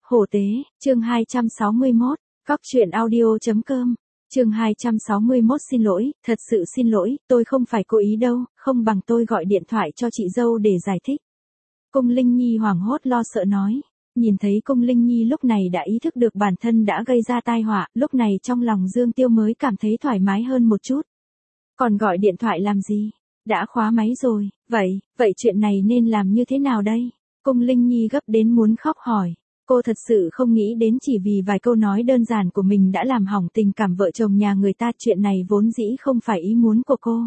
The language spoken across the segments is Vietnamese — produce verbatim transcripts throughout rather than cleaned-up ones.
Hổ tế, chương hai trăm sáu mươi mốt, Cóc truyện audio.com, chương hai trăm sáu mươi mốt xin lỗi, thật sự xin lỗi, tôi không phải cố ý đâu, không bằng tôi gọi điện thoại cho chị dâu để giải thích. Cung Linh Nhi hoảng hốt lo sợ nói, nhìn thấy Cung Linh Nhi lúc này đã ý thức được bản thân đã gây ra tai họa, lúc này trong lòng Dương Tiêu mới cảm thấy thoải mái hơn một chút. Còn gọi điện thoại làm gì? Đã khóa máy rồi, vậy, vậy chuyện này nên làm như thế nào đây? Cung Linh Nhi gấp đến muốn khóc hỏi. Cô thật sự không nghĩ đến chỉ vì vài câu nói đơn giản của mình đã làm hỏng tình cảm vợ chồng nhà người ta, chuyện này vốn dĩ không phải ý muốn của cô.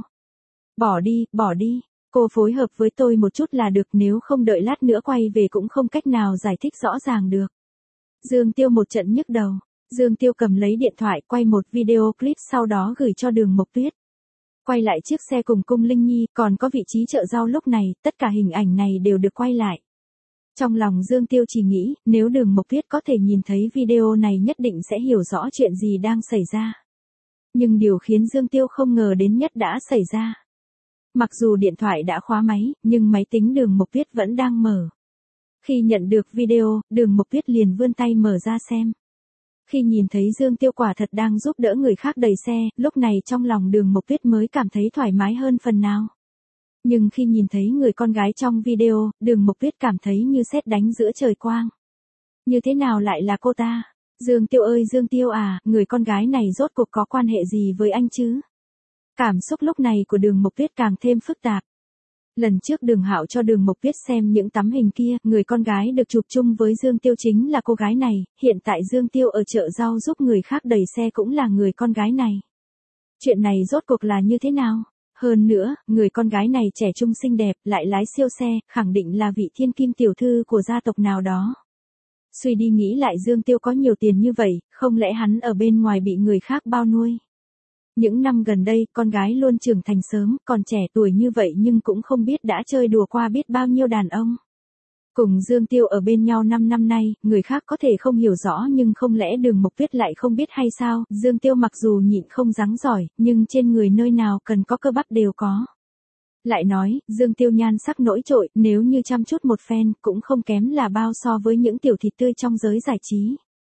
Bỏ đi, bỏ đi, cô phối hợp với tôi một chút là được, nếu không đợi lát nữa quay về cũng không cách nào giải thích rõ ràng được. Dương Tiêu một trận nhức đầu, Dương Tiêu cầm lấy điện thoại quay một video clip sau đó gửi cho Đường Mộc Tuyết. Quay lại chiếc xe cùng Cung Linh Nhi, còn có vị trí chợ rau lúc này, tất cả hình ảnh này đều được quay lại. Trong lòng Dương Tiêu chỉ nghĩ, nếu Đường Mộc Tuyết có thể nhìn thấy video này nhất định sẽ hiểu rõ chuyện gì đang xảy ra. Nhưng điều khiến Dương Tiêu không ngờ đến nhất đã xảy ra. Mặc dù điện thoại đã khóa máy, nhưng máy tính Đường Mộc Tuyết vẫn đang mở. Khi nhận được video, Đường Mộc Tuyết liền vươn tay mở ra xem. Khi nhìn thấy Dương Tiêu quả thật đang giúp đỡ người khác đẩy xe, lúc này trong lòng Đường Mộc Tuyết mới cảm thấy thoải mái hơn phần nào. Nhưng khi nhìn thấy người con gái trong video, Đường Mộc Tuyết cảm thấy như sét đánh giữa trời quang. Như thế nào lại là cô ta? Dương Tiêu ơi Dương Tiêu à, người con gái này rốt cuộc có quan hệ gì với anh chứ? Cảm xúc lúc này của Đường Mộc Tuyết càng thêm phức tạp. Lần trước Đường Hạo cho Đường Mộc Tuyết xem những tấm hình kia, người con gái được chụp chung với Dương Tiêu chính là cô gái này, hiện tại Dương Tiêu ở chợ rau giúp người khác đẩy xe cũng là người con gái này. Chuyện này rốt cuộc là như thế nào? Hơn nữa, người con gái này trẻ trung xinh đẹp, lại lái siêu xe, khẳng định là vị thiên kim tiểu thư của gia tộc nào đó. Suy đi nghĩ lại Dương Tiêu có nhiều tiền như vậy, không lẽ hắn ở bên ngoài bị người khác bao nuôi? Những năm gần đây, con gái luôn trưởng thành sớm, còn trẻ tuổi như vậy nhưng cũng không biết đã chơi đùa qua biết bao nhiêu đàn ông. Cùng Dương Tiêu ở bên nhau năm năm nay, người khác có thể không hiểu rõ nhưng không lẽ Đường Mộc Tuyết lại không biết hay sao? Dương Tiêu mặc dù nhịn không rắn giỏi, nhưng trên người nơi nào cần có cơ bắp đều có. Lại nói, Dương Tiêu nhan sắc nổi trội, nếu như chăm chút một phen, cũng không kém là bao so với những tiểu thịt tươi trong giới giải trí.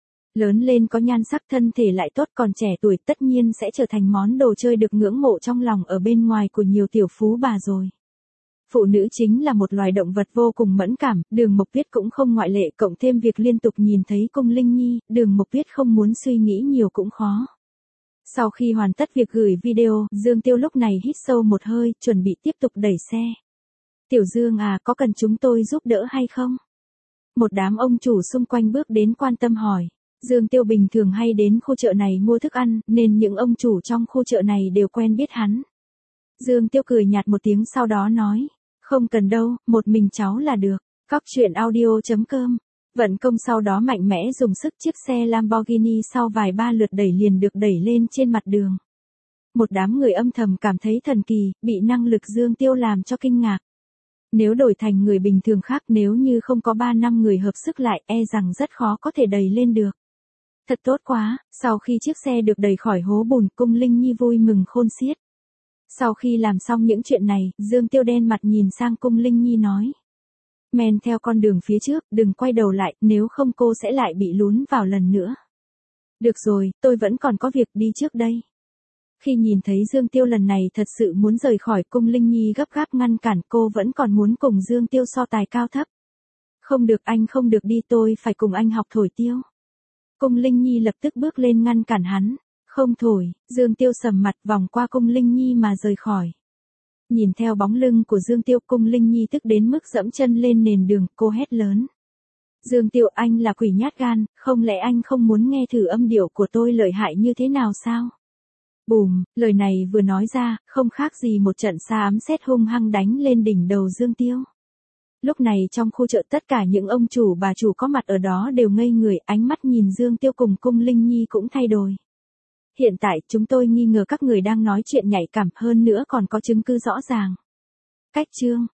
Lớn lên có nhan sắc, thân thể lại tốt, còn trẻ tuổi tất nhiên sẽ trở thành món đồ chơi được ngưỡng mộ trong lòng ở bên ngoài của nhiều tiểu phú bà rồi. Phụ nữ chính là một loài động vật vô cùng mẫn cảm, Đường Mộc Tuyết cũng không ngoại lệ, cộng thêm việc liên tục nhìn thấy Cung Linh Nhi, Đường Mộc Tuyết không muốn suy nghĩ nhiều cũng khó. Sau khi hoàn tất việc gửi video, Dương Tiêu lúc này hít sâu một hơi, chuẩn bị tiếp tục đẩy xe. Tiểu Dương à, có cần chúng tôi giúp đỡ hay không? Một đám ông chủ xung quanh bước đến quan tâm hỏi. Dương Tiêu bình thường hay đến khu chợ này mua thức ăn, nên những ông chủ trong khu chợ này đều quen biết hắn. Dương Tiêu cười nhạt một tiếng sau đó nói, không cần đâu, một mình cháu là được. Cóc truyện audio.com, vận công sau đó mạnh mẽ dùng sức, chiếc xe Lamborghini sau vài ba lượt đẩy liền được đẩy lên trên mặt đường. Một đám người âm thầm cảm thấy thần kỳ, bị năng lực Dương Tiêu làm cho kinh ngạc. Nếu đổi thành người bình thường khác, nếu như không có ba năm người hợp sức lại, e rằng rất khó có thể đẩy lên được. Thật tốt quá, sau khi chiếc xe được đẩy khỏi hố bùn, Cung Linh Nhi vui mừng khôn xiết. Sau khi làm xong những chuyện này, Dương Tiêu đen mặt nhìn sang Cung Linh Nhi nói. Men theo con đường phía trước, đừng quay đầu lại, nếu không cô sẽ lại bị lún vào lần nữa. Được rồi, tôi vẫn còn có việc, đi trước đây. Khi nhìn thấy Dương Tiêu lần này thật sự muốn rời khỏi, Cung Linh Nhi gấp gáp ngăn cản, cô vẫn còn muốn cùng Dương Tiêu so tài cao thấp. Không được, anh không được đi, tôi phải cùng anh học thổi tiêu. Cung Linh Nhi lập tức bước lên ngăn cản hắn. Không thổi, Dương Tiêu sầm mặt vòng qua Cung Linh Nhi mà rời khỏi. Nhìn theo bóng lưng của Dương Tiêu, Cung Linh Nhi tức đến mức dẫm chân lên nền đường, cô hét lớn. Dương Tiêu, anh là quỷ nhát gan, không lẽ anh không muốn nghe thử âm điệu của tôi lợi hại như thế nào sao? Bùm, lời này vừa nói ra, không khác gì một trận sa ám sét hung hăng đánh lên đỉnh đầu Dương Tiêu. Lúc này trong khu chợ tất cả những ông chủ bà chủ có mặt ở đó đều ngây người, ánh mắt nhìn Dương Tiêu cùng Cung Linh Nhi cũng thay đổi. Hiện tại chúng tôi nghi ngờ các người đang nói chuyện nhạy cảm, hơn nữa còn có chứng cứ rõ ràng. Cách chương,